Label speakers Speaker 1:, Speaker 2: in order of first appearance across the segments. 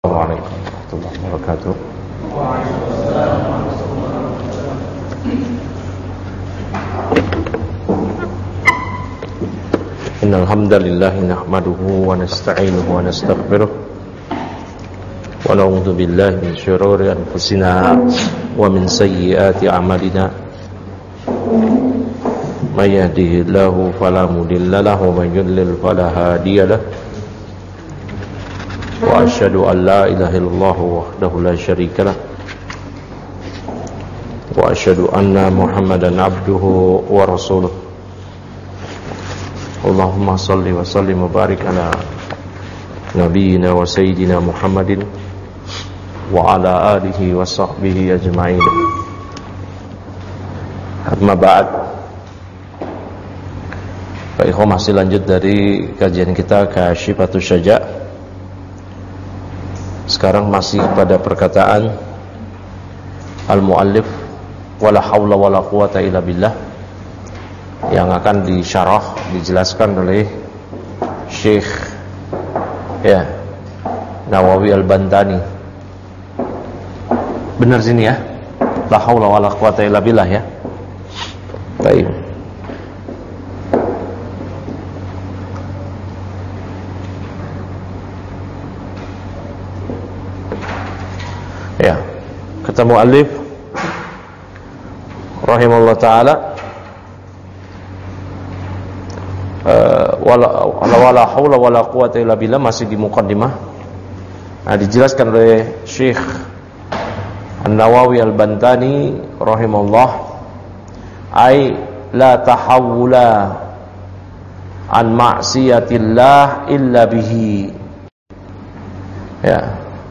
Speaker 1: Assalamualaikum warahmatullahi wabarakatuh. Innal hamdalillah nahmaduhu wa nasta'inuhu wa nastaghfiruh wa na'udzu billahi min shururi anfusina wa min sayyiati a'malina. May yahdihillahu fala mudilla lahu wa may yudlil fala hadiya lahu. Wa asyhadu an la ilaha illallah wahdahu la syarika lah wa asyhadu anna Muhammadan abduhu wa rasuluh. Allahumma salli wa sallim wa barik ala nabiyyina wa sayyidina Muhammadin wa ala alihi wa sahbihi ajma'in. Amma ba'd. Baik, masih lanjut dari kajian kita Kasyifatus Syaja'. Sekarang masih pada perkataan al-muallif wala haula wala quwata illa billah yang akan disyarah, dijelaskan oleh Syekh Nawawi Al-Bantani. Benar sini ya, la haula wala quwata illa billah ya. Baik. Ya, kata muallif rahimahullah taala, wala haula wala quwata illa billah, masih di muqaddimah. Nah, dijelaskan oleh Syekh An-Nawawi Al-Bantani rahimahullah, ai la tahawula an ma'siyatillah illa bihi. Ya,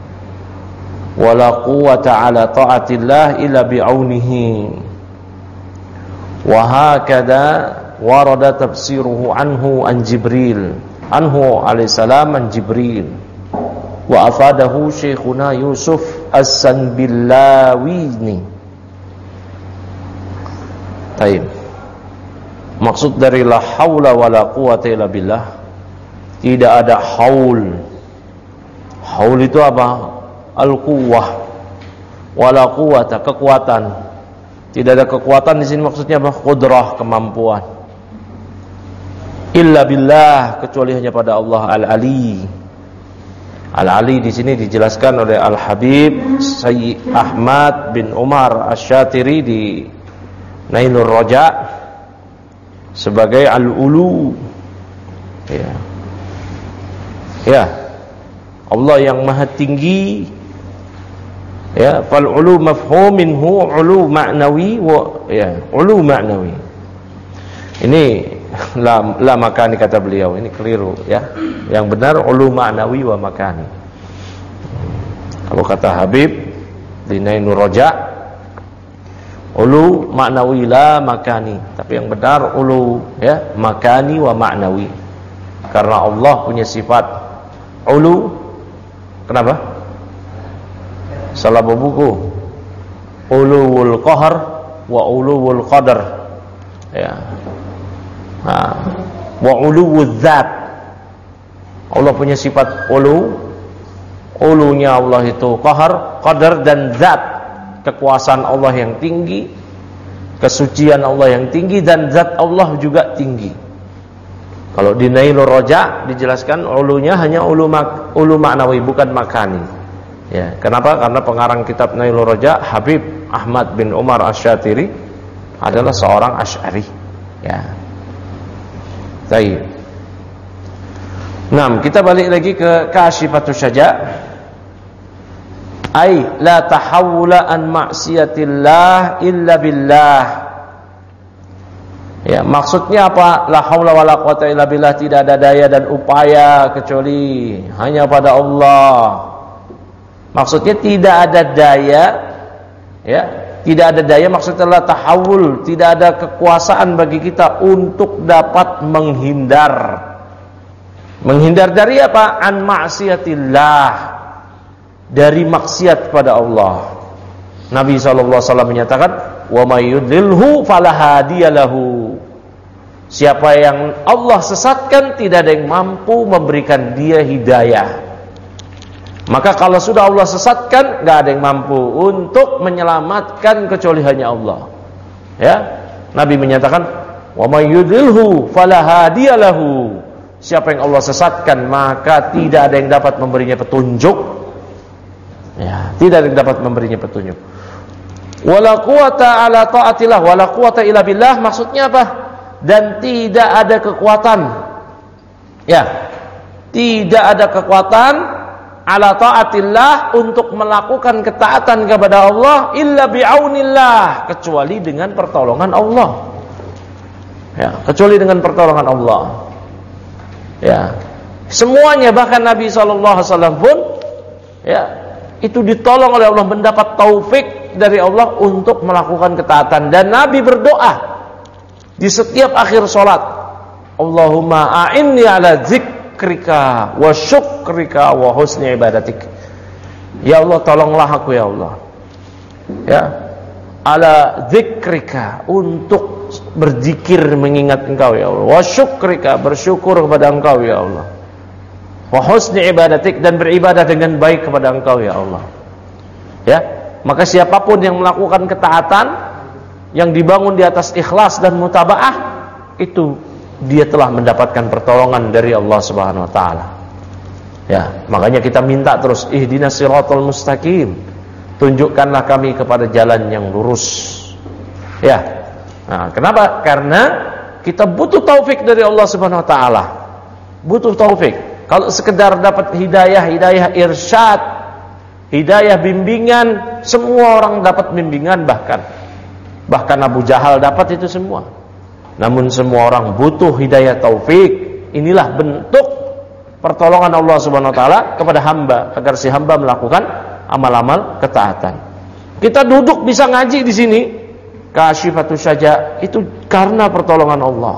Speaker 1: wala quwwata ala ta'atillah illa bi'aunihi. Wa hakadha warada tafsiruhu anhu an Jibril, anhu alaihi salam an Jibril, wa afadahu Syekhuna Yusuf As-Sanbillawini. Baik. Maksud dari la haula wala quwwata illa billah, tidak ada haul. Haul itu apa? Al-quwwah wala quwwata, kekuatan. Tidak ada kekuatan di sini, maksudnya apa? Qudrah, kemampuan. Illa billah, kecuali hanya pada Allah Al-Ali. Al-Ali di sini dijelaskan oleh Al-Habib Sayyid Ahmad bin Umar Asy-Syatiri di Nailur Raja sebagai Al-Ulu. Ya. Allah yang maha tinggi. Ya, fal ulu mafhum minhu ulu ma'nawi ulu ma'nawi. Ini la makani, kata beliau, ini keliru ya. Yang benar ulu ma'nawi wa makani. Kalau kata Habib di Nainur Raja, ulu ma'nawi la makani, tapi yang benar ulu makani wa ma'nawi. Karena Allah punya sifat ulu. Kenapa? Salah buku, uluwul qahr wa uluwul qadar. Ya. Wa uluwuz zat. Allah punya sifat ulu. Ulunya Allah itu qahr, qadar, dan zat. Kekuasaan Allah yang tinggi, kesucian Allah yang tinggi, dan zat Allah juga tinggi. Kalau di Nailur Raja dijelaskan ulunya hanya ulu ma'nawi, bukan makani. Ya, kenapa? Karena pengarang kitab Nailur Raja, Habib Ahmad bin Umar Asy-Syatiri, adalah seorang Asy'ari. Ya. Baik. Nah, kita balik lagi ke Kasyifatus Syaja'. Ai la tahawula an ma'siyatillah illa billah. Ya, maksudnya apa? La haula wala quwata illa billah, tidak ada daya dan upaya kecuali hanya pada Allah. Maksudnya tidak ada daya, ya, tidak ada daya, maksudnya adalah tahawul, tidak ada kekuasaan bagi kita untuk dapat menghindar. Menghindar dari apa? An ma'siyatillah, dari maksiat pada Allah. Nabi SAW menyatakan, wa may yudlilhu fala hadiyalahu. Siapa yang Allah sesatkan, tidak ada yang mampu memberikan dia hidayah. Maka kalau sudah Allah sesatkan, nggak ada yang mampu untuk menyelamatkan kecuali hanya Allah. Ya, Nabi menyatakan, "Wa may yudlilhu fala hadiyalahu." Siapa yang Allah sesatkan, maka tidak ada yang dapat memberinya petunjuk. Ya, tidak ada yang dapat memberinya petunjuk. Wala quwata ala taatillah, wala quwata illa billah, maksudnya apa? Dan tidak ada kekuatan. Ya, tidak ada kekuatan ala taatillah untuk melakukan ketaatan kepada Allah illa bi'aunillah, kecuali dengan pertolongan Allah. Ya, kecuali dengan pertolongan Allah. Ya, semuanya, bahkan Nabi SAW pun ya, itu ditolong oleh Allah, mendapat taufik dari Allah untuk melakukan ketaatan. Dan Nabi berdoa di setiap akhir sholat, Allahumma a'inni ala dzikrika wa syukrika wa husni ibadatik. Ya Allah, tolonglah aku ya Allah, ya, ala dzikrika, untuk berzikir mengingat Engkau ya Allah, wa syukrika, bersyukur kepada Engkau ya Allah, wa husni ibadatik, dan beribadah dengan baik kepada Engkau ya Allah. Ya, maka siapapun yang melakukan ketaatan yang dibangun di atas ikhlas dan mutabaah, itu dia telah mendapatkan pertolongan dari Allah Subhanahu wa taala. Ya, makanya kita minta terus, ihdinas siratal mustaqim, tunjukkanlah kami kepada jalan yang lurus. Ya. Nah, kenapa? Karena kita butuh taufik dari Allah Subhanahu wa taala. Butuh taufik. Kalau sekedar dapat hidayah irsyad, hidayah bimbingan, semua orang dapat bimbingan, bahkan Abu Jahal dapat itu semua. Namun semua orang butuh hidayah taufik. Inilah bentuk pertolongan Allah Subhanahu wa taala kepada hamba, agar si hamba melakukan amal-amal ketaatan. Kita duduk bisa ngaji di sini, kasyifatus syaja, itu karena pertolongan Allah.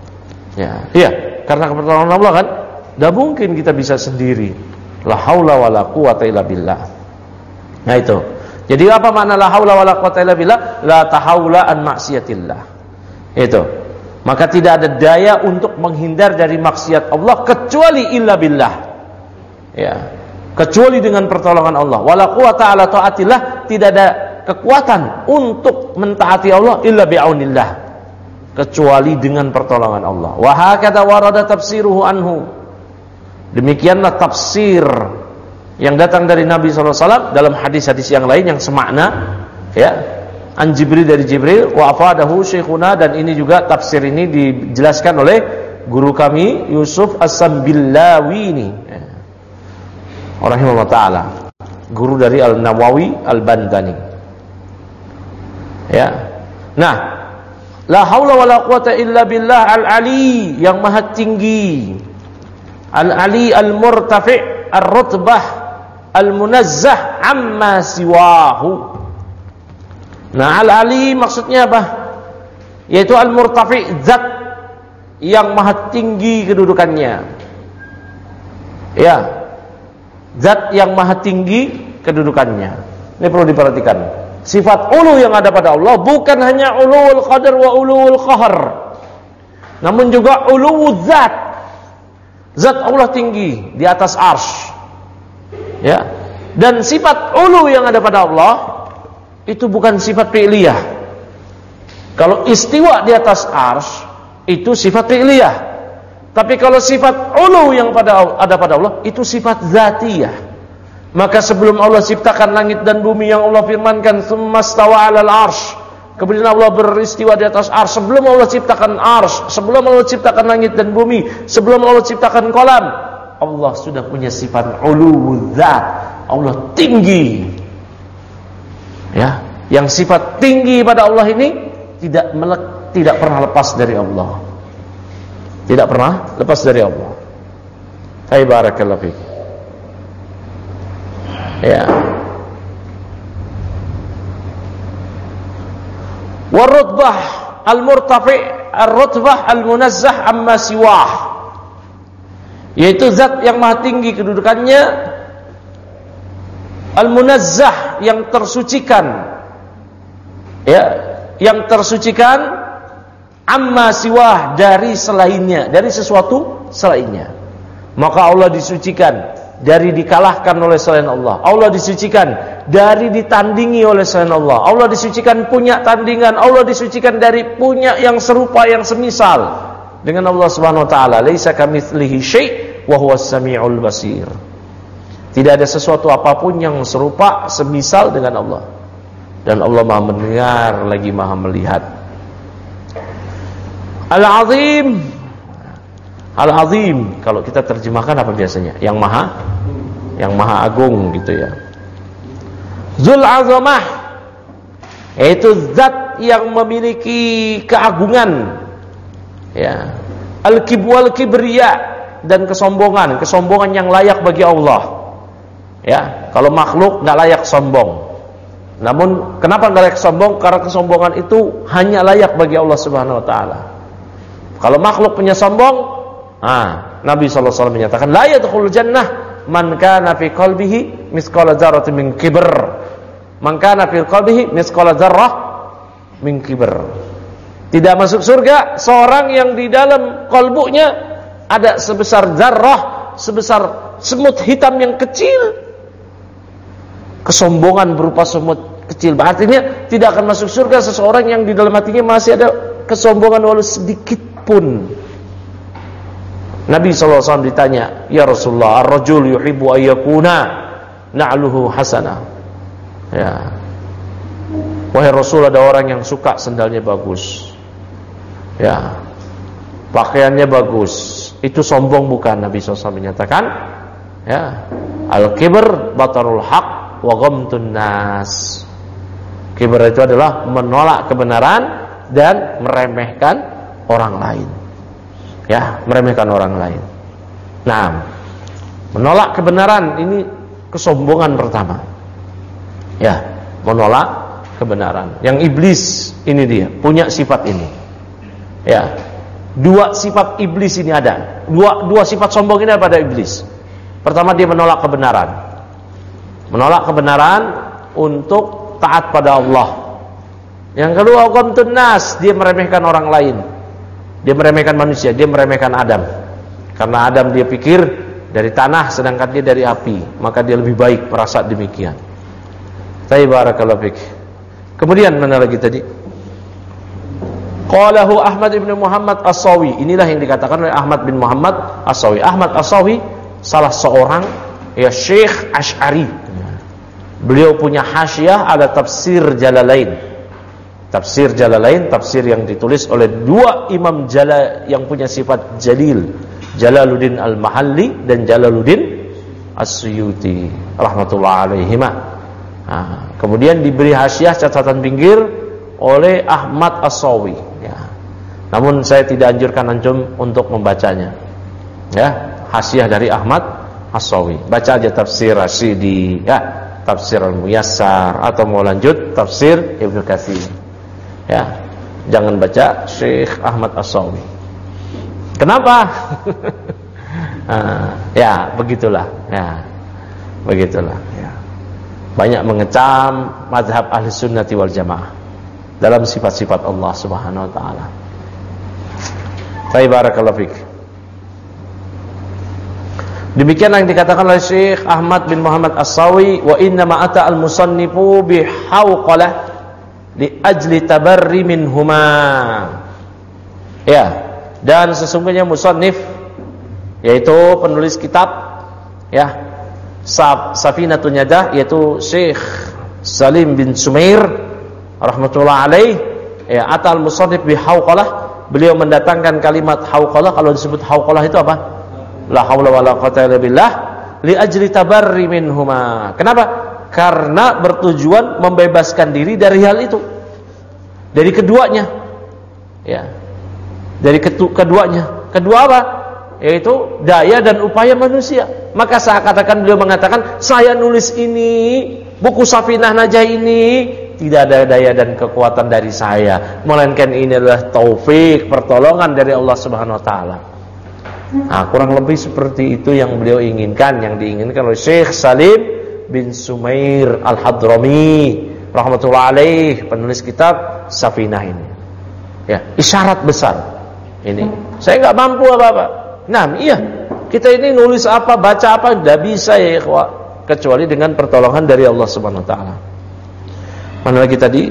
Speaker 1: Ya, iya, karena pertolongan Allah kan. Tidak mungkin kita bisa sendiri. La haula wala quwata illa billah. Nah itu. Jadi apa makna la haula wala quwata illa billah? La tahaula an maksiatillah. Itu. Maka tidak ada daya untuk menghindar dari maksiat Allah kecuali illa billah. Ya. Kecuali dengan pertolongan Allah. Wala quwata ala taatillah, tidak ada kekuatan untuk mentaati Allah illa bi'aunillah, kecuali dengan pertolongan Allah. Wa hakadha warada tafsiruhu anhu. Demikianlah tafsir yang datang dari Nabi SAW dalam hadis-hadis yang lain yang semakna, ya, an Jibril, dari Jibril, wa afadahu syekhuna, dan ini juga tafsir ini dijelaskan oleh guru kami Yusuf As-Sambillawi, ya, rahimahullah ta'ala, guru dari Al-Nawawi Al-Bandani. Ya. Nah, la haula wala quwata illa billah al-ali, yang maha tinggi, al-ali al-murtafi' ar-rutbah al-munazzah amma siwahu. Nah, al-ali maksudnya apa? Yaitu al-murtafi', zat yang maha tinggi kedudukannya. Ya, zat yang maha tinggi kedudukannya. Ini perlu diperhatikan. Sifat ulu yang ada pada Allah bukan hanya ulul qadar wa ulul qahar, namun juga ulul zat. Zat Allah tinggi di atas arsy. Ya. Dan sifat ulu yang ada pada Allah itu bukan sifat fi'liyah. Kalau istiwa di atas arsy itu sifat fi'liyah. Tapi kalau sifat ulu yang ada pada Allah itu sifat zatiyah. Maka sebelum Allah ciptakan langit dan bumi yang Allah firmankan tsumma stawa 'alal arsy, kemudian Allah beristiwa di atas arsy, sebelum Allah ciptakan arsy, sebelum Allah ciptakan langit dan bumi, sebelum Allah ciptakan kolam, Allah sudah punya sifat uluwul zat. Allah tinggi. Ya, yang sifat tinggi pada Allah ini tidak pernah lepas dari Allah. Tidak pernah lepas dari Allah. Barakallahu fiik. Ya. Warutbah al-murtafi' ar-rutbah al-munazzah amma siwah, yaitu zat yang maha tinggi kedudukannya, al-munazzah, yang tersucikan, ya, yang tersucikan, amma siwah, dari selainnya, dari sesuatu selainnya. Maka Allah disucikan dari dikalahkan oleh selain Allah. Allah disucikan dari ditandingi oleh selain Allah. Allah disucikan punya tandingan. Allah disucikan dari punya yang serupa, yang semisal dengan Allah Subhanahu wa taala. Laisa kamitslihi syai' wa huwas samiul basir. Tidak ada sesuatu apapun yang serupa, semisal dengan Allah. Dan Allah Maha mendengar lagi Maha melihat. Al-Azim. Al-Azim kalau kita terjemahkan apa biasanya? Yang Maha Agung gitu ya. Zul Azamah, yaitu zat yang memiliki keagungan. Ya. Al-Kibwal Kibriya, dan kesombongan yang layak bagi Allah. Ya, kalau makhluk nggak layak sombong. Namun kenapa nggak layak sombong? Karena kesombongan itu hanya layak bagi Allah Subhanahu wa taala. Kalau makhluk punya sombong, Nabi sallallahu alaihi wasallam menyatakan la yadkhulul jannah man kana fi qalbihi mithqala dzarratin min kibr. Man kana fi qalbihi mithqala dzarrah min kibr. Tidak masuk surga seorang yang di dalam kalbunya ada sebesar zarrah, sebesar semut hitam yang kecil. Kesombongan berupa semut kecil. Artinya tidak akan masuk surga seseorang yang di dalam hatinya masih ada kesombongan walau sedikit pun. Nabi SAW ditanya, ya Rasulullah, ar-rajul yuhibbu ayyakuna na'luhu hasanah. Ya. Wahai Rasul, ada orang yang suka sendalnya bagus. Ya. Pakaiannya bagus. Itu sombong bukan? Nabi SAW menyatakan, ya. Al-kibr batarul haq wa ghamtun nas. Kibr itu adalah menolak kebenaran dan meremehkan orang lain. Ya, meremehkan orang lain. Nah, menolak kebenaran ini kesombongan pertama. Ya, menolak kebenaran. Yang iblis ini dia punya sifat ini. Ya. Dua sifat iblis ini ada. Dua sifat sombong ini ada pada iblis. Pertama, dia menolak kebenaran. Menolak kebenaran untuk taat pada Allah. Yang kedua, ghamtun nas, dia meremehkan orang lain. Dia meremehkan manusia, dia meremehkan Adam. Karena Adam dia pikir dari tanah sedangkan dia dari api, maka dia lebih baik merasa demikian. Barakallahu fik. Kemudian mana lagi tadi? Qalahu Ahmad bin Muhammad As-Sawi. Inilah yang dikatakan oleh Ahmad bin Muhammad As-Sawi. Ahmad As-Sawi salah seorang ya Syekh Asy'ari. Beliau punya hasyiah ada tafsir Jalalain. Tafsir Jalalain, tafsir yang ditulis oleh dua imam yang punya sifat jalil, Jalaluddin Al-Mahalli dan Jalaluddin As-Suyuti rahmatullah alaihima. Kemudian diberi hasyiah catatan pinggir oleh Ahmad As-Sawi. Ya. Namun saya tidak anjurkan antum untuk membacanya. Ya, hasyiah dari Ahmad As-Sawi. Baca aja tafsir Rasyidi, ya, tafsir Al-Muyassar, atau mau lanjut tafsir Ibnu Katsir. Ya, jangan baca Syekh Ahmad As-Sawi. Kenapa? Ya, begitulah. Ya, begitulah. Ya. Banyak mengecam mazhab Ahli Sunnati wal Jamaah dalam sifat-sifat Allah Subhanahu wa taala. Barakallahu fik. Demikian yang dikatakan oleh Syekh Ahmad bin Muhammad As-Sawi, wa inna ma ata al-musannifu bihauqalah li ajli tabarri minhuma. Ya, dan sesungguhnya musannif yaitu penulis kitab ya Safinatun Nadah, yaitu Syekh Salim bin Sumair rahmatullah alaih, ya, atal musannif bihauqalah, beliau mendatangkan kalimat hauqalah. Kalau disebut hauqalah itu apa? La haula wala quwwata illa billah li ajli tabarri minhuma. Kenapa? Karena bertujuan membebaskan diri dari hal itu. Dari keduanya. Ya. Dari keduanya. Kedua apa? Yaitu daya dan upaya manusia. Maka seakan-akan beliau mengatakan, saya nulis ini, buku Safinah Najah ini, tidak ada daya dan kekuatan dari saya, melainkan ini adalah taufik, pertolongan dari Allah Subhanahu wa taala. Nah, kurang lebih seperti itu yang beliau inginkan, yang diinginkan oleh Syekh Salim bin Sumair Al-Hadrami rahmatullah alaih, penulis kitab Safinah ini. Ya, isyarat besar ini. Saya enggak mampu apa-apa. Nah, iya. Kita ini nulis apa, baca apa, tidak bisa ya ikhwah, kecuali dengan pertolongan dari Allah Subhanahu wa taala. Mana lagi tadi?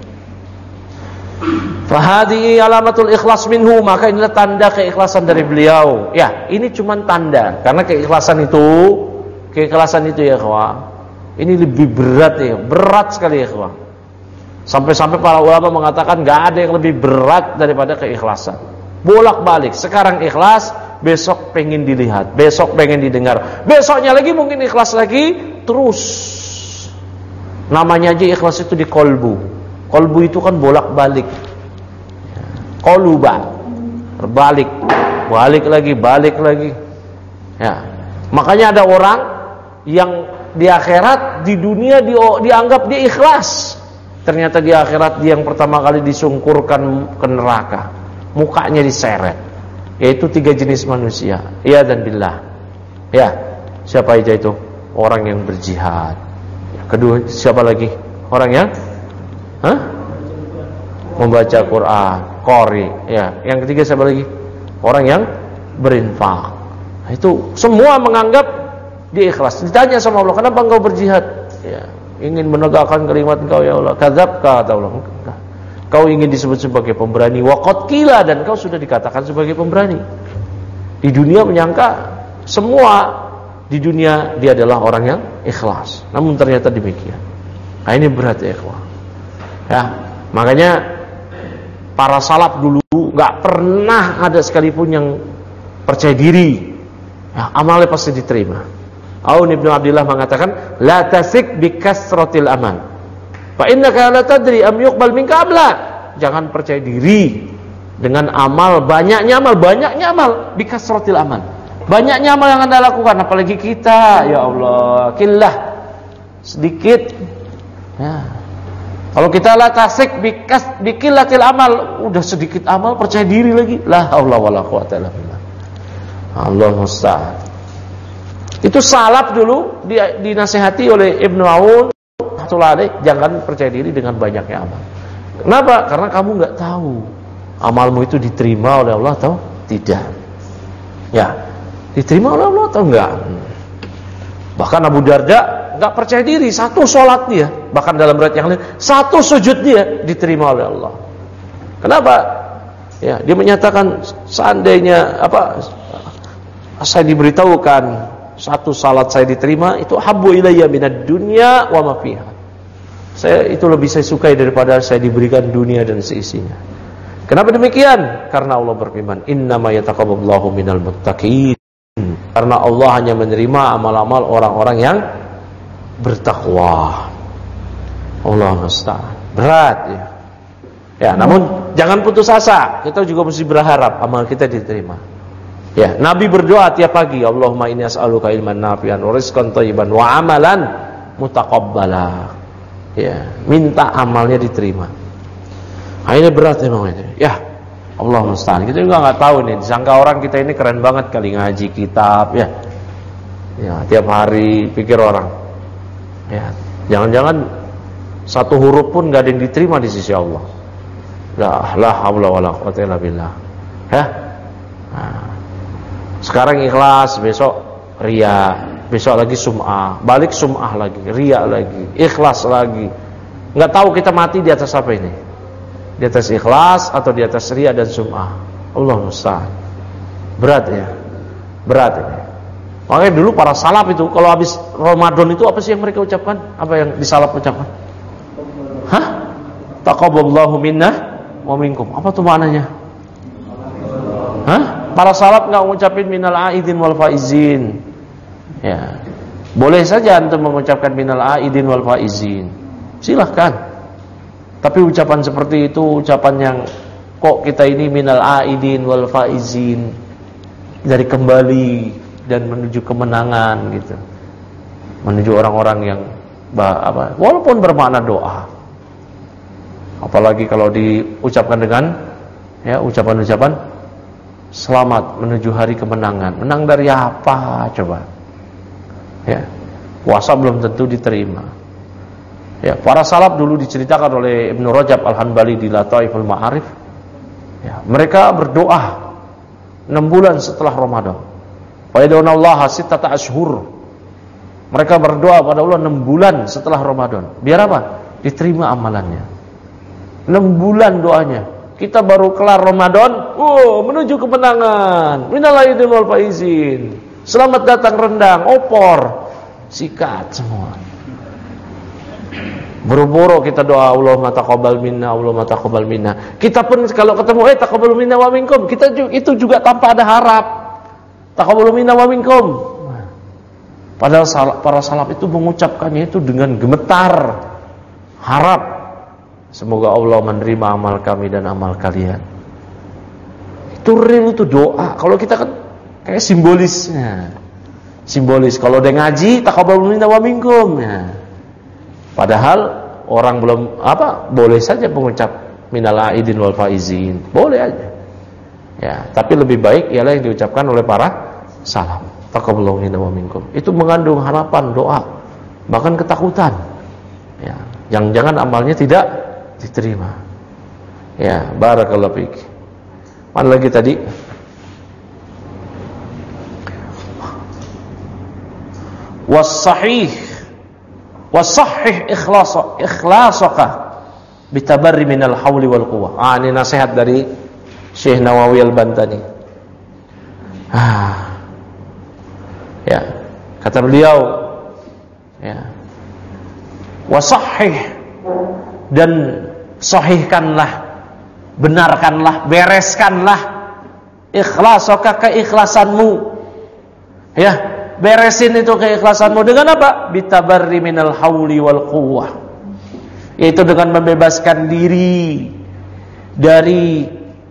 Speaker 1: Fahadi alamatul ikhlas minhu, maka inilah tanda keikhlasan dari beliau. Ya, ini cuma tanda, karena keikhlasan itu ya ikhwah, ini lebih berat ya, berat sekali ya ikhwah. Sampai-sampai para ulama mengatakan enggak ada yang lebih berat daripada keikhlasan. Bolak-balik, sekarang ikhlas, besok pengen dilihat, besok pengen didengar, besoknya lagi mungkin ikhlas lagi, terus. Namanya aja ikhlas itu di kolbu. Kolbu itu kan bolak-balik. Koluba, berbalik, balik lagi. Ya. Makanya ada orang yang di akhirat, di dunia dianggap dia ikhlas. Ternyata di akhirat dia yang pertama kali disungkurkan ke neraka, mukanya diseret. Yaitu 3 jenis manusia. Ya dan billah. Ya, siapa aja itu? Orang yang berjihad. Kedua, siapa lagi? Orang yang membaca Quran, qori. Ya, yang ketiga siapa lagi? Orang yang berinfak. Nah, itu semua menganggap dia ikhlas. Ditanya sama Allah, kenapa engkau berjihad? Ya, ingin menegakkan kalimat engkau ya Allah. Kadzabka, kata Allah. Kau ingin disebut sebagai pemberani, waqad qila, dan kau sudah dikatakan sebagai pemberani. Di dunia menyangka semua di dunia dia adalah orang yang ikhlas. Namun ternyata demikian. Nah, ini berat ya ikhwah. Ya, makanya para salaf dulu enggak pernah ada sekalipun yang percaya diri. Ya, amalnya pasti diterima. Aun ibnu Abdillah mengatakan, la tasik bi kasratil amal. Fa innaka la tadri am yuqbal minka am la. Jangan percaya diri dengan amal, banyaknya amal bi kasratil amal. Banyaknya amal yang Anda lakukan, apalagi kita, ya Allah, killah sedikit. Ya. Kalau kita la tasik bi qillatil amal, udah sedikit amal percaya diri lagi. La haula wala quwata illa billah. Allah musta'an. Itu salaf dulu dinasihati oleh Ibnu Aun, jangan percaya diri dengan banyaknya amal. Kenapa? Karena kamu enggak tahu amalmu itu diterima oleh Allah atau tidak. Ya, diterima oleh Allah atau enggak. Bahkan Abu Darda enggak percaya diri, satu sholat dia, bahkan dalam riwayat yang lain, satu sujud dia diterima oleh Allah. Kenapa? Ya, dia menyatakan seandainya saya diberitahukan satu salat saya diterima, itu habbu ilayya minad dunya wa ma fiha. Itu lebih saya sukai daripada saya diberikan dunia dan seisinya. Kenapa demikian? Karena Allah berfirman, innama yataqabbalallahu minal muttaqin. Karena Allah hanya menerima amal-amal orang-orang yang bertakwa. Allah musta'an. Berat ya. Ya, namun jangan putus asa. Kita juga mesti berharap amal kita diterima. Ya, Nabi berdoa tiap pagi, Allahumma inni as'aluka ilman nafi'an wa rizqan thayyiban wa amalan mutaqabbala. Ya, minta amalnya diterima. Nah, ini berat memang ini. Ya, Allah musta'an. Kita juga enggak tahu nih, disangka orang kita ini keren banget kali ngaji kitab ya. Ya, tiap hari pikir orang. Ya, jangan-jangan satu huruf pun enggak ada yang diterima di sisi Allah. La haula wala quwata illa billah. Ya. Nah, sekarang ikhlas, besok riya, besok lagi sum'ah, balik sum'ah lagi, riya lagi, ikhlas lagi. Enggak tahu kita mati di atas apa ini? Di atas ikhlas atau di atas riya dan sum'ah. Allah musta'an. Berat ya. Berat ini. Makanya dulu para salaf itu kalau habis Ramadan itu apa sih yang mereka ucapkan? Apa yang di salaf ucapkan? Hah? Taqabbalallahu minna wa minkum. Apa tuh maknanya? Hah? Para salaf enggak mengucapkan minal aidin wal faizin. Ya. Boleh saja antum mengucapkan minal aidin wal faizin. Silahkan. Tapi ucapan seperti itu ucapan yang kok kita ini minal aidin wal faizin, dari kembali dan menuju kemenangan gitu. Menuju orang-orang yang walaupun bermakna doa. Apalagi kalau diucapkan dengan ya ucapan-ucapan selamat menuju hari kemenangan. Menang dari apa coba? Ya. Puasa belum tentu diterima. Ya, para salaf dulu diceritakan oleh Ibnu Rajab Al-Hanbali di Lataiful Ma'arif. Ya, mereka berdoa 6 bulan setelah Ramadan. Wa yad'unallaha sittata ashhur. Mereka berdoa pada Allah 6 bulan setelah Ramadan. Biar apa? Diterima amalannya. 6 bulan doanya. Kita baru kelar Ramadan, menuju kemenangan. Minal aidin wal faizin. Selamat datang rendang, opor. Sikat semua. Buru-buru kita doa, Allahumma taqabbal minna, Allahumma taqabbal minna. Kita pun kalau ketemu taqabbal minna wa minkum, kita itu juga tanpa ada harap. Taqabbal minna wa minkum. Padahal para salaf itu mengucapkannya itu dengan gemetar, harap semoga Allah menerima amal kami dan amal kalian. Itu real, itu doa. Kalau kita kan kayak simbolisnya. Simbolis. Kalau udah ngaji, taqabbal minna wa minkum. Ya. Padahal orang belum boleh saja mengucap minal aidin wal faizin. Boleh aja. Ya, tapi lebih baik ialah yang diucapkan oleh para salaf. Taqabbalallahu minna wa minkum. Itu mengandung harapan, doa, bahkan ketakutan. Ya, jangan amalnya tidak diterima. Ya, barakallahu fiik. Mana lagi tadi? Was-sahih ikhlasuka bitabarri minal hauli wal quwwah. Ini nasihat dari Syekh Nawawi Al-Bantani. Ya, kata beliau, ya, wasahih, dan sahihkanlah, benarkanlah, bereskanlah ikhlasuka, keikhlasanmu. Ya, beresin itu keikhlasanmu dengan apa? Bitabarri minal hauli wal quwwah. Yaitu dengan membebaskan diri dari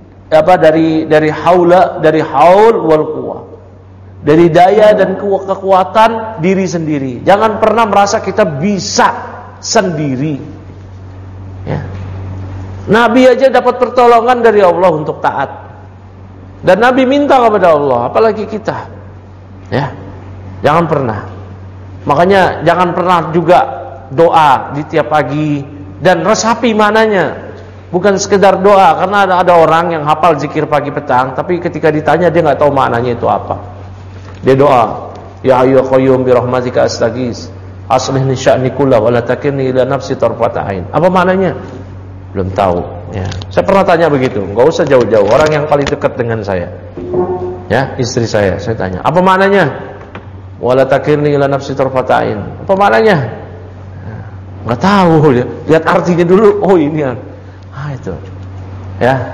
Speaker 1: haul wal quwwah. Dari daya dan kekuatan diri sendiri. Jangan pernah merasa kita bisa sendiri. Ya. Nabi aja dapat pertolongan dari Allah untuk taat. Dan Nabi minta kepada Allah, apalagi kita. Ya. Jangan pernah. Makanya jangan pernah juga doa di tiap pagi dan resapi mananya. Bukan sekedar doa, karena ada orang yang hafal zikir pagi petang, tapi ketika ditanya dia nggak tahu maknanya itu apa. Dia doa, ya hayyu qayyum bi rahmatika astaghits, aslih li sya'ni kullahu wa la takilni ila nafsi tarfata ain. Apa maknanya? Belum tahu, ya. Saya pernah tanya begitu, enggak usah jauh-jauh, orang yang paling dekat dengan saya. Ya, istri saya tanya, apa maknanya? Wa la takilni ila nafsi tarfata ain. Apa maknanya? Enggak tahu dia. Lihat artinya dulu. Oh, ini kan. Itu. Ya.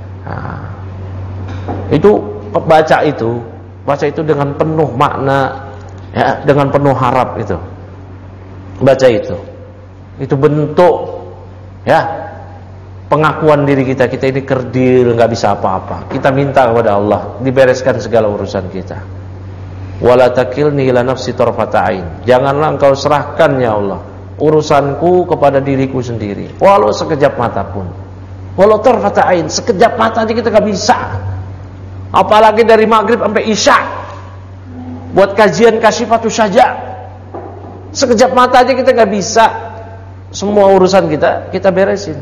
Speaker 1: Itu baca itu dengan penuh makna, ya, dengan penuh harap itu. Baca itu bentuk, ya, pengakuan diri kita ini kerdil, nggak bisa apa-apa. Kita minta kepada Allah dibereskan segala urusan kita. Wala takilni ila nafsi tarfata ain. Janganlah engkau serahkan ya Allah urusanku kepada diriku sendiri, walau sekejap mata pun. Walau tarfata ain, sekejap mata aja kita nggak bisa. Apalagi dari maghrib sampai isya buat kajian Kasyifatus Syaja, sekejap mata aja kita nggak bisa. Semua urusan kita beresin.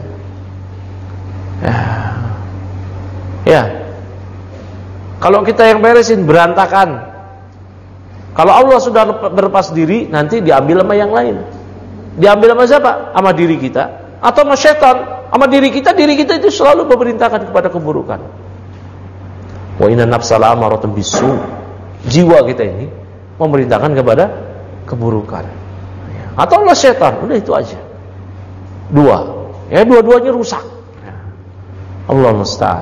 Speaker 1: Ya. Kalau kita yang beresin berantakan. Kalau Allah sudah berlepas diri, nanti diambil sama yang lain. Diambil sama siapa? Sama diri kita atau sama setan? Sama diri kita itu selalu memerintahkan kepada keburukan. Wa inna nafsala amaratun bisu. Jiwa kita ini memerintahkan kepada keburukan. Atau Allah setan, udah itu aja. Dua-duanya rusak. Allah musta'an.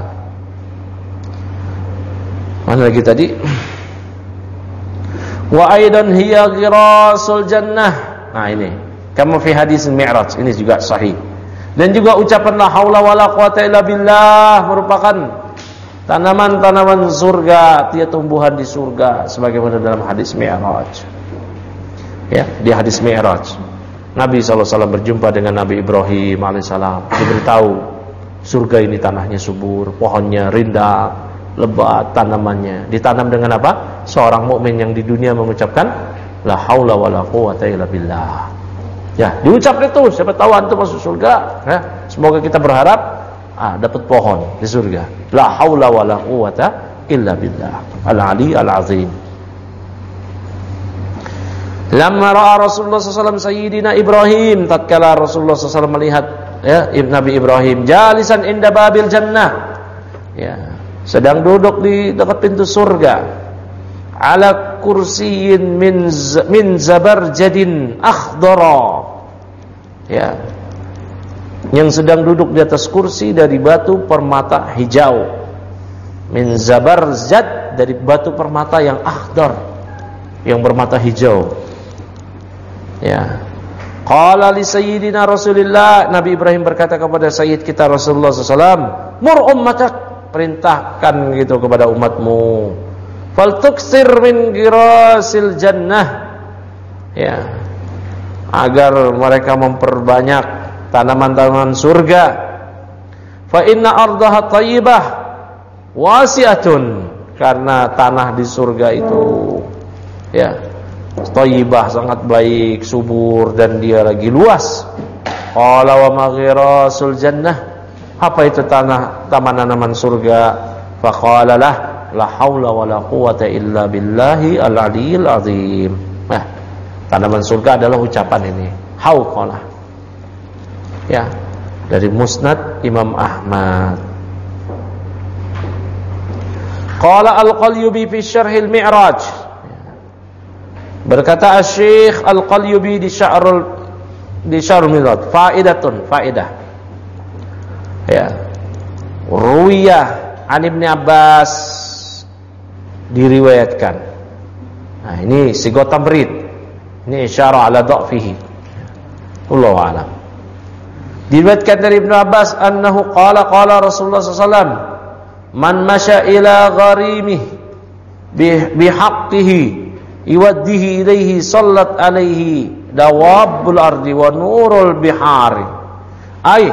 Speaker 1: Mana lagi tadi? Wa aidan hiya ghirasul jannah. Nah ini, kama fi hadis Mi'raj, ini juga sahih. Dan juga ucapan la haula wala quwata illa billah merupakan tanaman-tanaman surga, dia tumbuhan di surga sebagaimana dalam hadis Mi'raj. Ya, di hadis Mi'raj Nabi SAW berjumpa dengan Nabi Ibrahim alaihissalam, diberitahu surga ini tanahnya subur, pohonnya rindang, lebat, tanamannya ditanam dengan apa? Seorang mukmin yang di dunia mengucapkan la haula wala quwata illa billah. Ya, diucap itu, siapa tahu antum masuk surga, ya. Semoga kita berharap dapat pohon di surga. La haula wala quwata illa billah. Al-Ali al-azim. Lamma ra'a Rasulullah SAW Sayyidina Ibrahim, tatkala Rasulullah SAW melihat ya Nabi Ibrahim jalisan inda babil jannah, ya, sedang duduk di dekat pintu surga, ala kursiyin min zabarjadin akhdara, ya, yang sedang duduk di atas kursi dari batu permata hijau, min zabarjad, dari batu permata yang akhdar, yang bermata hijau. Ya. Qala li sayyidina Rasulillah, Nabi Ibrahim berkata kepada sayyid kita Rasulullah SAW, mur ummatak, perintahkan gitu kepada umatmu, fal tuksir min girasil jannah, ya, agar mereka memperbanyak tanaman-tanaman surga. Fa inna ardaha thayyibah wasi'atun, karena tanah di surga itu ya thayyibah, sangat baik, subur, dan dia lagi luas. Qala wa maghirasul jannah, apa itu tanaman surga? Faqala lah, la haula wala quwata illa billahi al-aliyyil azim. Nah, tanaman surga adalah ucapan ini, hauqalah, ya, dari Musnad Imam Ahmad. Qala al-Qalyubi fi Syarhil Mi'raj, berkata Asy-Syaikh Al-Qalyubi di Syarhul Mi'raj, faidah. Ya. Ruwiyah an Ibnu Abbas, diriwayatkan. Nah, ini sighah tamrid. Ini isyarah ala dha'fihi. Wallahu a'lam. Diriwayatkan dari Ibnu Abbas annahu qala Rasulullah sallallahu alaihi wasallam, man masya ila gharimih bihaqqihi iwaddihi ilaihi sallat alaihi dawabul ardi wa nurul bihari, ay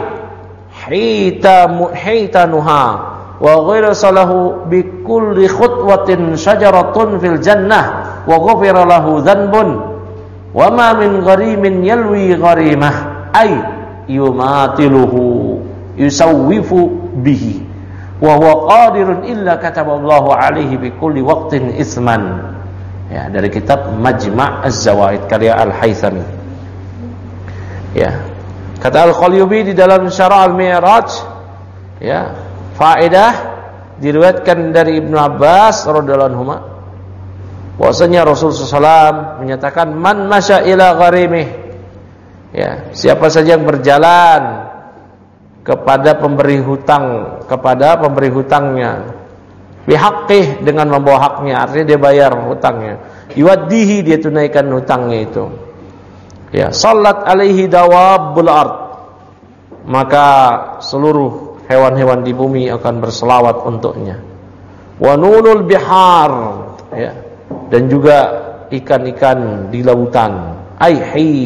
Speaker 1: hitanuha wa ghayra salahu bi kulli khutwatin syajaratun fil jannah wa ghufira lahu dhanbun wa ma min gharimin yalwi gharimah, ay yumatiluhu yusawwifu bihi wa huwa qadirun illa kataballahu alaihi bi kulli waqtin isman. Ya, dari kitab Majma' Az-Zawaid karya Al-Haythami. Ya. Kata Al-Qalyubi di dalam Syarah Al-Mi'raj, ya, faedah diriwayatkan dari Ibnu Abbas radhiyallahu anhu, bahwasanya Rasulullah SAW menyatakan man masya ila gharimih, ya, siapa saja yang berjalan kepada pemberi hutangnya, bihaqqih, dengan membawa haknya, artinya dia bayar hutangnya, yuaddihi, dia tunaikan hutangnya itu, ya, salat alaihi dawabul ard, maka seluruh hewan-hewan di bumi akan berselawat untuknya, wa nulul bihar, ya, dan juga ikan-ikan di lautan, ai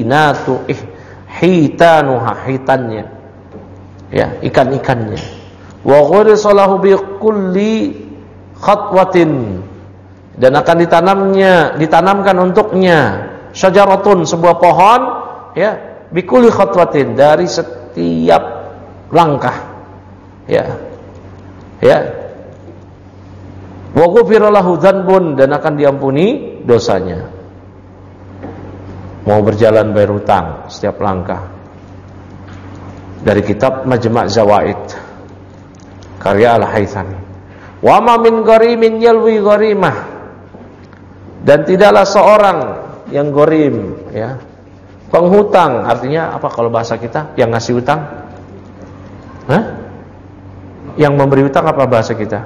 Speaker 1: hitanuha, hitannya, ya, ikan-ikannya, wa ghurisalahu bi kulli khatwatin, dan akan ditanamkan untuknya syajaratun, sebuah pohon, ya, bikulli khatwatin, dari setiap langkah, ya, wa ghufira lahu dzanbun, dan akan diampuni dosanya. Mau berjalan bayar hutang setiap langkah, dari kitab Majma' Zawaid karya Al-Haythami. Wa ma min gharimin yalwi gharimah, dan tidaklah seorang yang gharim, ya, penghutang, artinya apa kalau bahasa kita, yang ngasih hutang? Hah? Yang memberi hutang apa bahasa kita?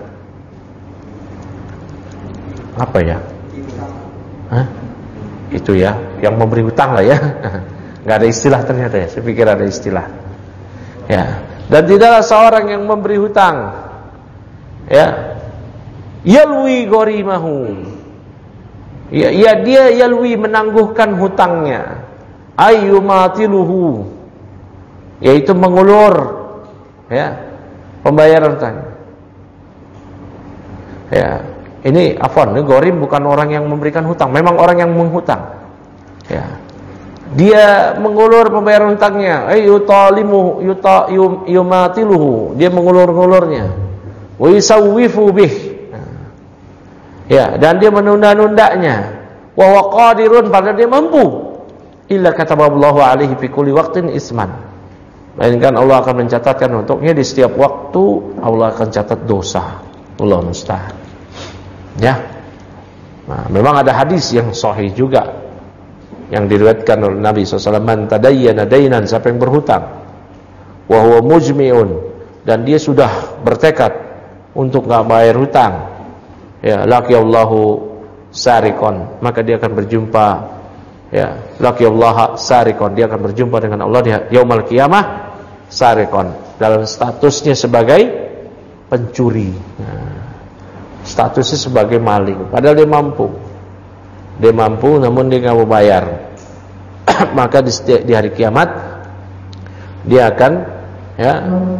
Speaker 1: Apa ya? Hah? Itu ya, yang memberi hutang lah ya. Enggak ada istilah ternyata ya. Saya pikir ada istilah. Ya. Dan tidaklah seorang yang memberi hutang, ya, yalwi gharimahu, ya, dia yalwi, menangguhkan hutangnya, ayyumatiluhu, yaitu mengulur, ya, pembayaran hutangnya. Ya, ini afwan, ini gharim bukan orang yang memberikan hutang, memang orang yang menghutang, ya, dia mengulur pembayaran hutangnya, yutalimu yumatiluhu, dia mengulur-ngulurnya, wa yusawwifu bih, ya, dan dia menunda-nundanya, wa huwa qadirun, padahal dia mampu, illa kataballahu alaihi fi kulli waqtin isman, melainkan Allah akan mencatatkan untuknya di setiap waktu, Allah akan catat dosa. Allah musta'an. Ya. Nah, memang ada hadis yang sahih juga yang diriwayatkan oleh Nabi SAW, man tadayyana dainan, siapa yang berhutang, wa huwa mujmi'un, dan dia sudah bertekad untuk enggak bayar hutang, ya, laqiyallahu sarikon, maka dia akan berjumpa, ya, laqiyallahu sarikon, dia akan berjumpa dengan Allah di yaumul qiyamah sarikon, dalam statusnya sebagai pencuri. Nah, statusnya sebagai maling, padahal dia mampu, namun dia nggak mau bayar. Maka di hari kiamat dia akan, ya,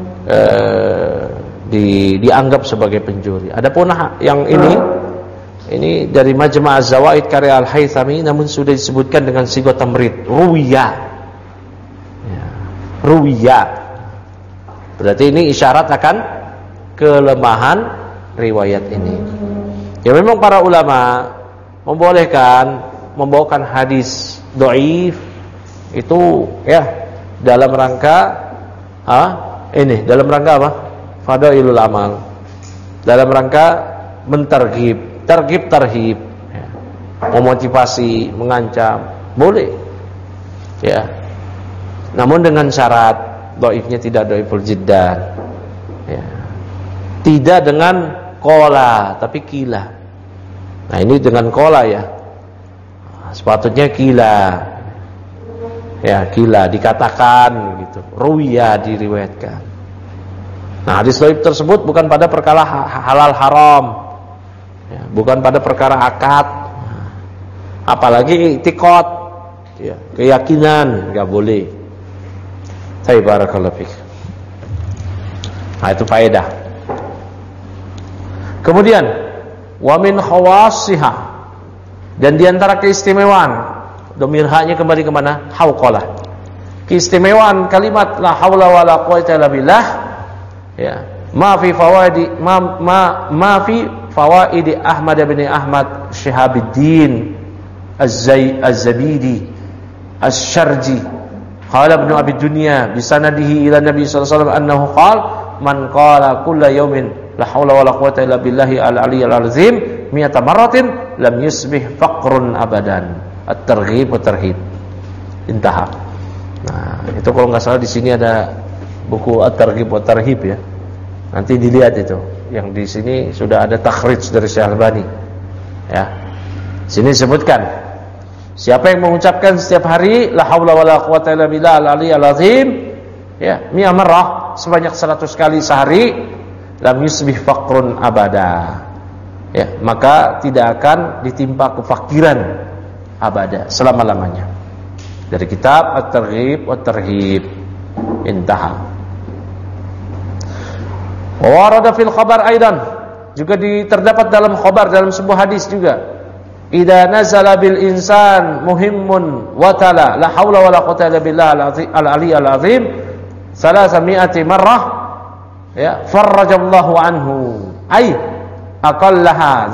Speaker 1: dianggap sebagai pencuri. Adapun yang ini dari Majma' Az-Zawaid karya Al-Haythami, namun sudah disebutkan dengan sighah tamrid, ruwiya. Ya, ruwiya. Berarti ini isyarat akan kelemahan riwayat ini. Ya, memang para ulama membawakan hadis dhaif itu, ya, dalam rangka dalam rangka apa? Fadailul amal. Dalam rangka mentarghib, tarhib, ya. Memotivasi, mengancam, boleh. Ya. Namun dengan syarat dhaifnya tidak dhaiful jiddan. Ya. Tidak dengan qala, tapi qila. Nah, ini dengan qala, ya. Sepatutnya qila. Ya, qila dikatakan gitu. Ruwiya diriwayatkan. Nah, hadis dhaif tersebut bukan pada perkara halal haram. Ya, bukan pada perkara akad. Apalagi i'tiqad, ya, keyakinan, enggak boleh. Barakallahu fiik. Nah, itu faedah. Kemudian wa min khawasiha, dan diantara keistimewaan, domir haknya kembali kemana? Hauqalah. Keistimewaan kalimat la haula wala quwwata illa billah, ya, ma fi fawaidi Ahmad bin Ahmad Syihabuddin Az-Zabidi Asy-Syarji qala Ibnu Abi Dunya bi sanadihi ila Nabi sallallahu alaihi wasallam annahu qala man qala kulla yawmin la haula wala quwwata illa billahi al-aliyyil azim mi'ata marratin lam yusbih faqrun abadan. At-targhib wa tarhib. Intaha. Nah, itu kalau enggak salah di sini ada buku At-Targhib wa Tarhib, ya. Nanti dilihat itu. Yang di sini sudah ada takhrij dari Syekh Albani. Ya. Sini disebutkan siapa yang mengucapkan setiap hari la haula wala quwwata illa billah al-aliyyil azim, ya, 100 marrah, sebanyak 100 kali sehari, lam yusbih faqrun abada. Ya, maka tidak akan ditimpa kefakiran abada, selama-lamanya. Dari kitab At-Targhib wa Tarhib. Intaha. Wa warada fil khabar aidan, juga terdapat dalam khabar, dalam sebuah hadis juga. Idza nazala bil insan muhimmun wa tala la haula wala quwwata illa billah al-aliyyil azim 300 marrah, ya, farrajallahu anhu, ay aqallaha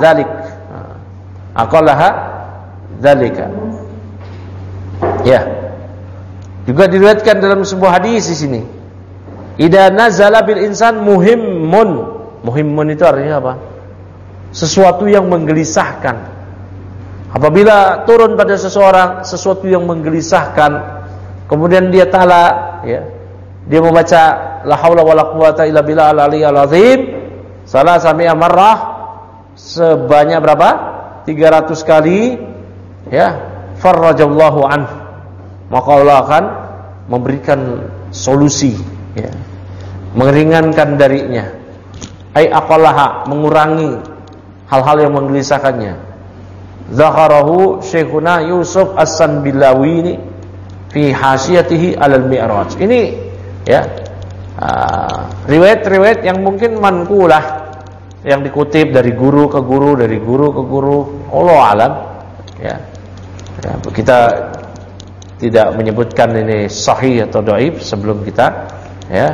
Speaker 1: dzalika. Ya. Juga diriwayatkan dalam sebuah hadis di sini. Idza nazala bil insan muhimmun. Muhimmun itu artinya apa? Sesuatu yang menggelisahkan. Apabila turun pada seseorang sesuatu yang menggelisahkan, kemudian dia tala, ya, dia membaca la haula wala quwwata illa billah al-aliyyil azim 300 marrah, sebanyak berapa? 300 kali, ya, farrajallahu anhu, maka Allah akan memberikan solusi, ya, meringankan darinya. Ai aqallaha, mengurangi hal-hal yang menggelisahkannya. Zakarahu Syekhuna Yusuf As-Sanbilawi fi hasiyatihi 'alal Mi'raj. Ini, ya, riwayat-riwayat yang mungkin manqulah, yang dikutip dari guru ke guru, dari guru ke guru, wallahu alam, ya. Ya, kita tidak menyebutkan ini sahih atau dhaif sebelum kita, ya,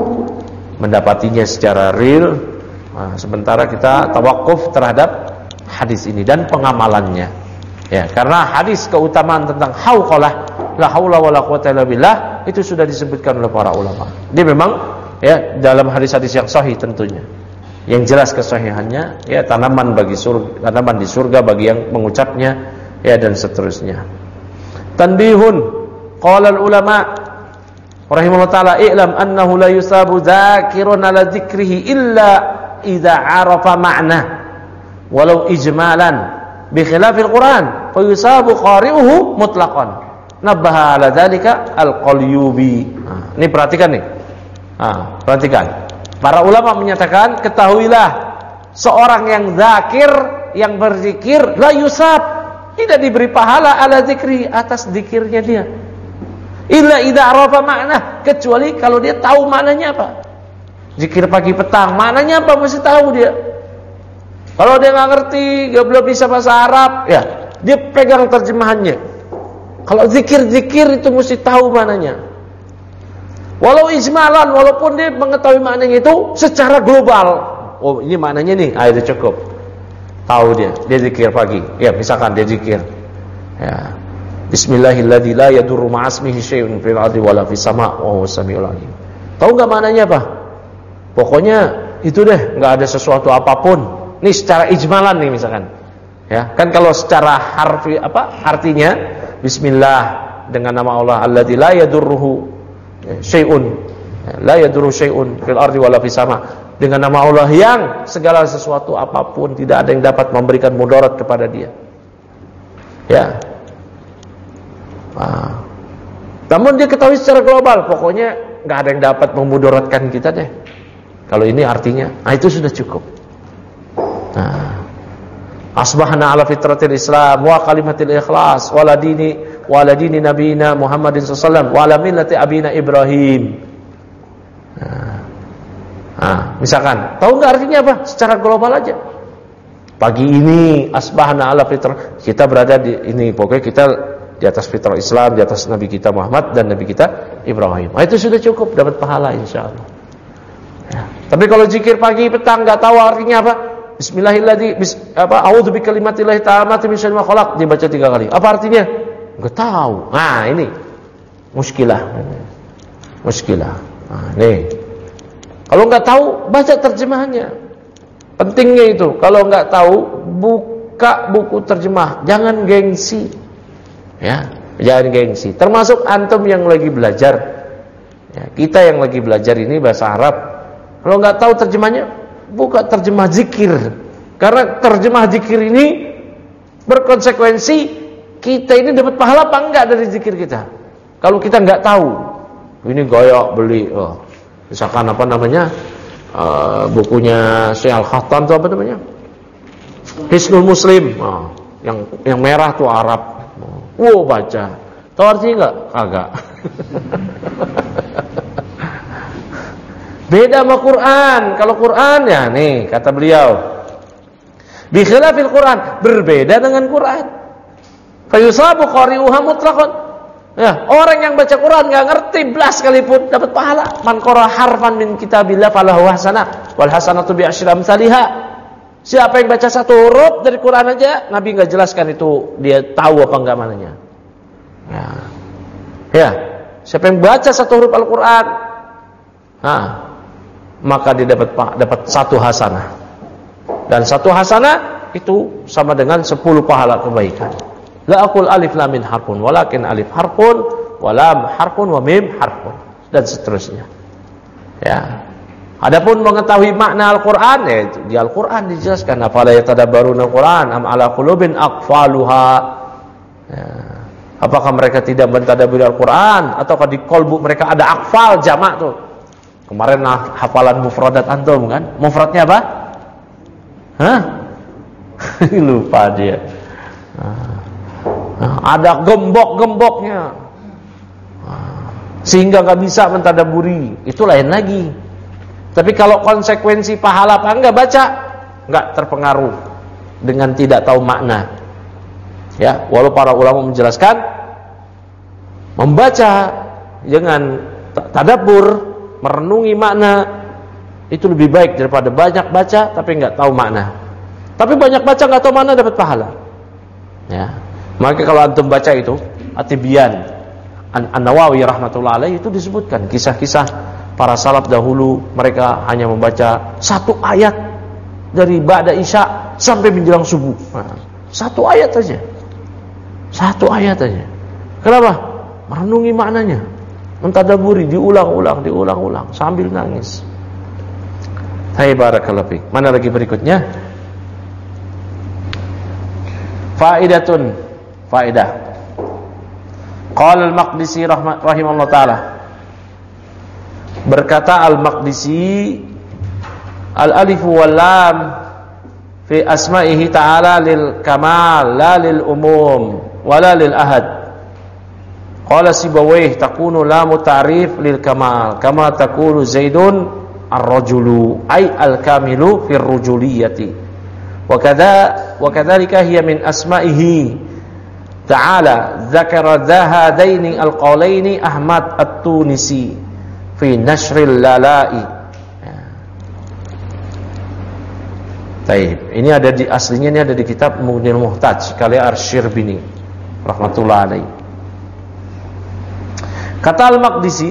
Speaker 1: mendapatinya secara real. Sementara kita tawakuf terhadap hadis ini dan pengamalannya. Ya, karena hadis keutamaan tentang hauqalah la haula wala quwata illa billah itu sudah disebutkan oleh para ulama. Dia memang ya dalam hadis-hadis yang sahih tentunya. Yang jelas kesahihannya ya tanaman di surga bagi yang mengucapnya ya dan seterusnya. Tanbihun qala ulama rahimahullah taala i'lam annahu la yusabu dzakirun ala dzikrihi illa idza arafa ma'na walau ijmalan bi khilafil Quran fa yusabu qari'uhu mutlaqan nabbaha ala dzalika al-Qalyubi. Ini perhatikan nih. Perhatikan. Para ulama menyatakan, ketahuilah seorang yang zakir, yang berzikir, la yusab, tidak diberi pahala ala zikri, atas zikirnya dia. Illa idza arafa makna, kecuali kalau dia tahu maknanya apa. Zikir pagi petang, maknanya apa mesti tahu dia. Kalau dia nggak ngerti, belum bisa bahasa Arab, ya dia pegang terjemahannya. Kalau zikir-zikir itu mesti tahu maknanya. Walau ijmalan, walaupun dia mengetahui maknanya itu secara global. Oh, ini maknanya nih, itu cukup. Tahu dia zikir pagi. Ya, misalkan dia zikir. Ya. Bismillahilladzi la yadurru ma'asmihi syai'un fil ardi wala fis sama' wa huwas samiul alim. Tahu enggak maknanya apa? Pokoknya itu deh, enggak ada sesuatu apapun. Nih secara ijmalan nih misalkan. Ya, kan kalau secara harfi artinya bismillah dengan nama Allah alladzi la yadurruhu syai'un la yadurru syai'un fil ardi wala fis sama, dengan nama Allah yang segala sesuatu apapun tidak ada yang dapat memberikan mudarat kepada dia. Ya. Namun dia ketahui secara global, pokoknya enggak ada yang dapat memudaratkan kita deh. Kalau ini artinya, itu sudah cukup. Asbahna ala fitratil Islam wa kalimatil ikhlas wala dini nabiyina Muhammadin sallallahu alaihi wasallam wa ala millati abina Ibrahim. Misalkan, tahu enggak artinya apa? Secara global aja. Pagi ini asbahna ala fitrah, kita berada di ini, pokoknya kita di atas fitrah Islam, di atas Nabi kita Muhammad dan Nabi kita Ibrahim. Itu sudah cukup, dapat pahala insyaallah. Ya. Tapi kalau zikir pagi petang enggak tahu artinya apa? Bismillahirrahmanirrahim. A'udzu bikalimatillahi tammati min syarri ma khalaq, dibaca 3 kali. Apa artinya? Enggak tahu. Ini muskilah. Nih. Kalau enggak tahu, baca terjemahannya. Pentingnya itu. Kalau enggak tahu, buka buku terjemah. Jangan gengsi. Ya, jangan gengsi. Termasuk antum yang lagi belajar. Ya, kita yang lagi belajar ini bahasa Arab. Kalau enggak tahu terjemahnya, buka terjemah zikir. Karena terjemah zikir ini berkonsekuensi kita ini dapat pahala apa enggak dari zikir kita. Kalau kita enggak tahu, ini gaya beli misalkan apa namanya? Bukunya Syekh Al-Khattan itu apa namanya? Hisnul Muslim. Yang merah tuh Arab. Baca. Tahu artinya enggak? Kagak. Beda sama Quran. Kalau Quran ya nih kata beliau, bi khilafil Quran, berbeda dengan Quran. Fa yusabu qari'uha mutlaqan. Ya, orang yang baca Quran enggak ngerti belas sekalipun dapat pahala. Man qara harfan min kitabillah falahu hasanah wal hasanatu bi asyri amsalha. Siapa yang baca satu huruf dari Quran aja, Nabi enggak jelaskan itu dia tahu apa enggak maknanya. Ya. Siapa yang baca satu huruf Al-Qur'an, maka dia dapat 1 hasanah. Dan 1 hasanah itu sama dengan 10 pahala kebaikan. La aqul alif lam mim harfun, walakin alif harfun, wa lam harfun, wa mim harfun, dan seterusnya. Ya. Adapun mengetahui makna Al-Qur'an, di Al-Qur'an dijelaskan, afala yatadabbaruna Al-Qur'an am ala qulubin aqfaluha. Ya. Apakah mereka tidak mentadabburi Al-Qur'an ataukah di kolbu mereka ada aqfal, jamak tuh. Kemarin hafalan mufradat antum kan? Mufradnya apa? Lupa dia. Ada gembok-gemboknya. Sehingga enggak bisa mentadabburi. Itu lain lagi. Tapi kalau konsekuensi pahala apa enggak baca, enggak terpengaruh dengan tidak tahu makna. Ya, walau para ulama menjelaskan membaca dengan tadabbur, merenungi makna itu lebih baik daripada banyak baca tapi enggak tahu makna. Tapi banyak baca nggak tahu mana dapat pahala. Ya. Maka kalau antum baca itu At-Tibyan An-Nawawi rahmatullah alaihi itu disebutkan kisah-kisah para salaf dahulu, mereka hanya membaca satu ayat dari ba'da isya sampai menjelang subuh. Nah, satu ayat aja. Satu ayat aja. Kenapa? Merenungi maknanya, mentadaburi, diulang-ulang sambil nangis. Hai barakallahu fik. Mana lagi berikutnya? Faedah. Qala al-Maqdisi rahimahullah taala. Berkata al-Maqdisi, al-alif wal lam fi asma'ihi ta'ala lil kamal la lil umum wala lil ahad. Qala Sibawayh takunu lamu ta'rif lil kamal kama takunu Zaidun ar-rajulu ay al-kamilu fi ar-rujuliyyati. Wa kadzalika hiya min asma'ihi ta'ala dzakara hadaini al-qawlaini Ahmad at-Tunisi fi nashril lalai. Baik, ini ada di aslinya, ini ada di kitab Mughnil Muhtaj karya Asy-Syirbini rahmatullah alaihi. Kata Al-Maqdisi,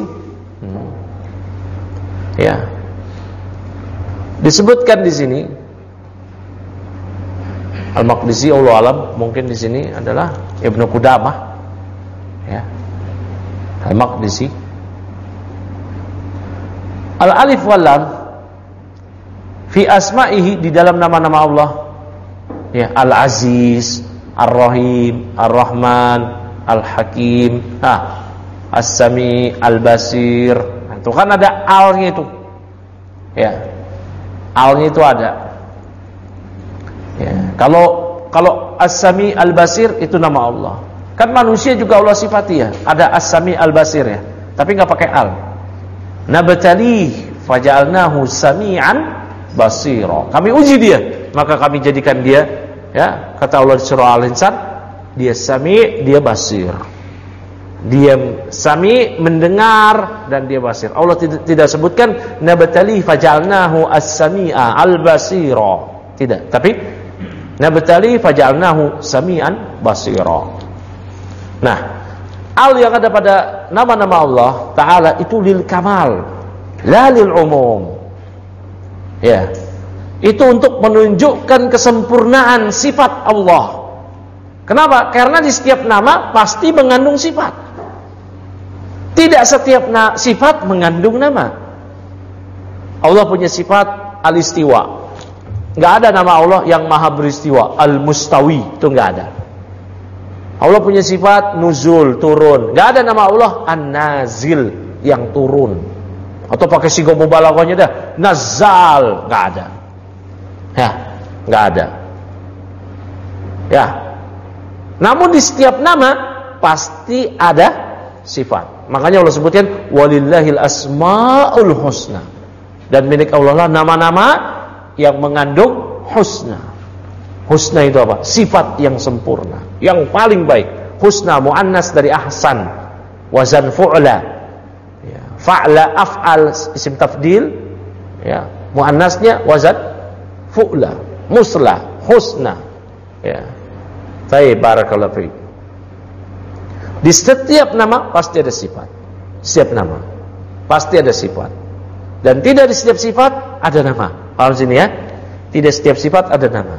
Speaker 1: ya, disebutkan di sini Al-Maqdisi, Allah alam, mungkin di sini adalah Ibnu Qudamah, ya, Al-Maqdisi. Al-alif wal lam fi asma'ihi, di dalam nama-nama Allah, ya, Al-Aziz, Ar-Rahim, Ar-Rahman, Al-Hakim, As-Sami, Al-Basir. Nah, itu kan ada al-nya itu. Ya. Al-nya itu ada. Ya, kalau As-Sami, Al-Basir itu nama Allah. Kan manusia juga Allah sifati ya, ada As-Sami, Al-Basir ya, tapi enggak pakai al. Nabtalih faja'alnahu sami'an basira. Kami uji dia, maka kami jadikan dia, ya, kata Allah di surah Al-Insan, dia sami, dia basir. Dia sami, mendengar, dan dia basir. Allah tidak sebutkan nabtalih faja'alnahu as-sami'a al-basira. Tidak, tapi nabtalih faja'alnahu sami'an basira. Nah, al yang ada pada nama-nama Allah Ta'ala itu lil kamal, la lil umum. Ya, itu untuk menunjukkan kesempurnaan sifat Allah. Kenapa? Karena di setiap nama pasti mengandung sifat. Tidak setiap sifat mengandung nama. Allah punya sifat al-istiwa. Enggak ada nama Allah yang maha beristiwa, al-mustawi, itu enggak ada. Allah punya sifat nuzul, turun. Enggak ada nama Allah an-nazil, yang turun. Atau pakai siga mubalaghahnya dah, nazal, enggak ada. Ya, enggak ada. Ya. Namun di setiap nama pasti ada sifat. Makanya Allah sebutkan walillahil asmaul husna. Dan milik Allah lah nama-nama yang mengandung husna. Husna itu apa? Sifat yang sempurna, yang paling baik. Husna muannas dari ahsan, wazan fu'la. Ya, fa'la af'al isim tafdil, ya, muannasnya wazan fu'la, muslah, husna. Ya. Baik, barakallahu fiik. Di setiap nama pasti ada sifat. Setiap nama pasti ada sifat. Dan tidak di setiap sifat ada nama. Paham sini ya? Tidak setiap sifat ada nama.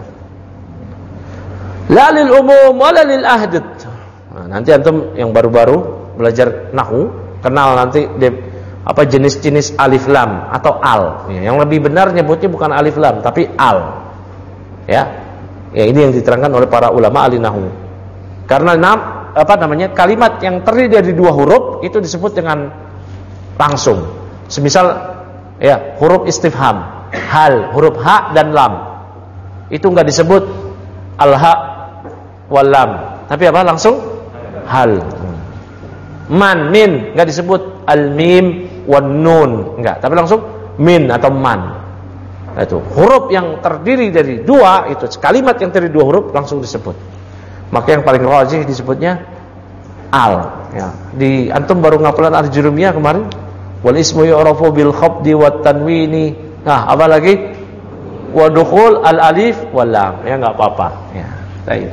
Speaker 1: La lil umum wala lil ahdat. Nah, nanti antum yang baru-baru belajar nahwu kenal nanti apa jenis-jenis alif lam atau al. Ya, yang lebih benar nyebutnya bukan alif lam tapi al. Ya. Ya, ini yang diterangkan oleh para ulama ahli nahwu. Karena kalimat yang terdiri dari dua huruf itu disebut dengan langsung. Semisal ya, huruf istifham, hal, huruf ha dan lam. Itu enggak disebut al-ha wal lam, tapi apa? Langsung hal. Man, min, enggak disebut al-mim wan nun, enggak, tapi langsung min atau man. Itu huruf yang terdiri dari dua, itu kalimat yang terdiri dari dua huruf langsung disebut. Maka yang paling rajih disebutnya al. Ya. Di antum baru ngapalan al-jurumiyah kemarin. Wal ismu yu'rafu bil khafdi wat tanwini. Nah, apa lagi? wa dukhul al alif wal lam. Ya enggak apa-apa. Ya, baik.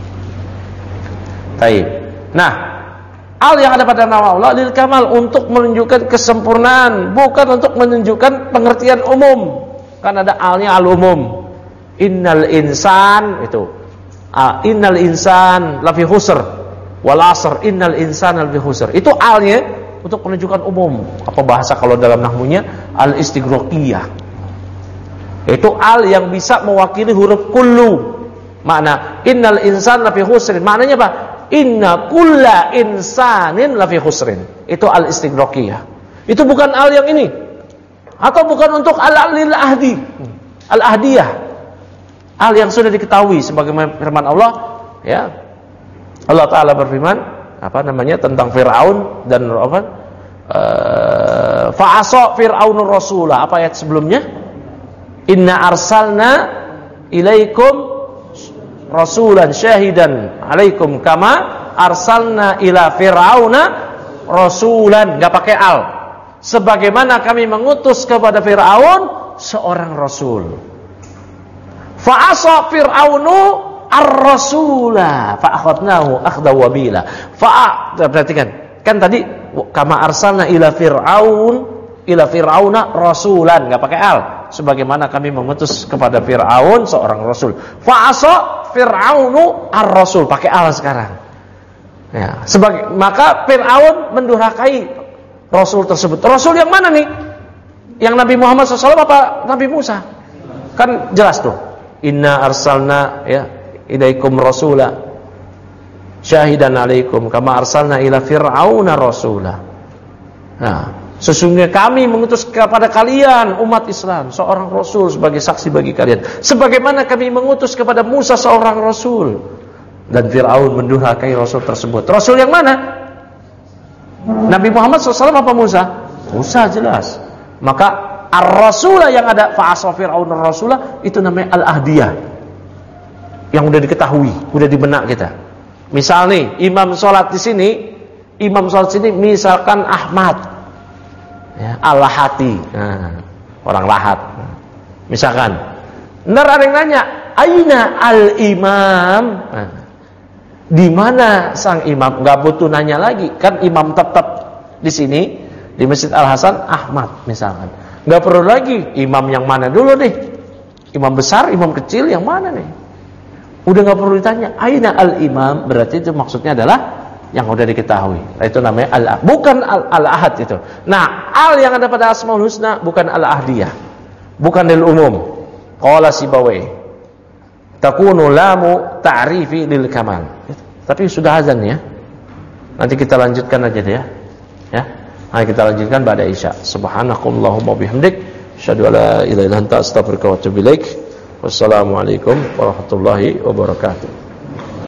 Speaker 1: Baik. Nah, al yang ada pada nama Allah lil kamal, untuk menunjukkan kesempurnaan, bukan untuk menunjukkan pengertian umum. Kan ada alnya al umum. Innal insan itu. Innal insan lafi khusr wal asr innal insana lafi khusr. Itu alnya untuk menunjukkan umum. Apa bahasa kalau dalam nahmunya al istighraqiyah. Itu al yang bisa mewakili huruf kullu. Makna innal insan lafi khusrin. Maknanya apa? Inna kulla insanin lafi khusrin. Itu al istighraqiyah. Itu bukan al yang ini. Atau bukan untuk al-lil ahdi. Al-ahdiyah. Al yang sudah diketahui sebagaimana firman Allah, ya. Allah taala berfirman, apa namanya, tentang Firaun dan apa? Fa'asa Fir'aunur rasulah. Apa ayat sebelumnya? Inna arsalna ilaikum rasulan syahidan alaikum kama arsalna ila fir'auna rasulan. Enggak pakai al. Sebagaimana kami mengutus kepada Firaun seorang rasul. Fa'asa fir'aunu ar-rasula fa'akhadnahu akhda wabila. Perhatikan. Kan tadi kama arsalna ila fir'auna rasulan, enggak pakai al. Sebagaimana kami mengutus kepada Fir'aun seorang rasul. Fa'asa fir'aunu ar-rasul, pakai al sekarang. Ya, maka Fir'aun mendurhakai rasul tersebut. Rasul yang mana nih? Yang Nabi Muhammad SAW apa Nabi Musa? Kan jelas tuh. Inna arsalna ya ilaikum rasula syahidan alaikum kama arsalna ila fir'auna rasula. Nah, sesungguhnya kami mengutus kepada kalian umat Islam seorang rasul sebagai saksi bagi kalian, sebagaimana kami mengutus kepada Musa seorang rasul. Dan Fir'aun mendurhakai rasul tersebut. Rasul yang mana? Nabi Muhammad SAW apa Musa? Musa jelas. Maka ar-rasulah yang ada fa'asa fir'aun ar-rasulah itu namanya al-ahdiyah. Yang udah diketahui, udah di benak kita. Misal nih, imam sholat di sini misalkan Ahmad. Ya, al-lahati. Nah, orang lahat. Misalkan. Ntar ada yang nanya, aina al-imam? Nah, di mana sang imam? Enggak butuh nanya lagi, kan imam tetap di sini di Masjid Al-Hasan Ahmad misalkan. Enggak perlu lagi imam yang mana dulu nih. Imam besar, imam kecil yang mana nih? Udah enggak perlu ditanya. Aina al-imam? Berarti itu maksudnya adalah yang udah diketahui. Itu namanya al-ahad, bukan al-ahad itu. Nah, al yang ada pada Asmaul Husna bukan al-ahdiyah. Bukan lil umum. Qala Sibawai takunu lamu ta'rifi lil kamal. Tapi sudah azan ya. Nanti kita lanjutkan aja deh ya. Ya. Mari kita lanjutkan pada Isya. Subhanakallahumma bihamdik asyhadu an la ilaha illa anta astaghfiruka wa atubu ilaik. Wassalamualaikum warahmatullahi wabarakatuh.